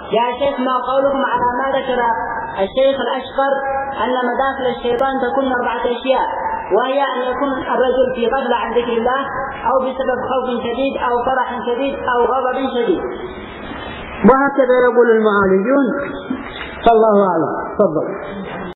يا شيخ ما قولكم على ما ذكر الشيخ الأشقر أن مداخل الشيطان تكون 4 أشياء، وهي أن يكون الرجل في غفلة عن ذكر الله، أو بسبب خوف شديد، أو فرح شديد، أو غضب شديد. وهكذا يقول المعالجون. فالله أعلم. تفضل.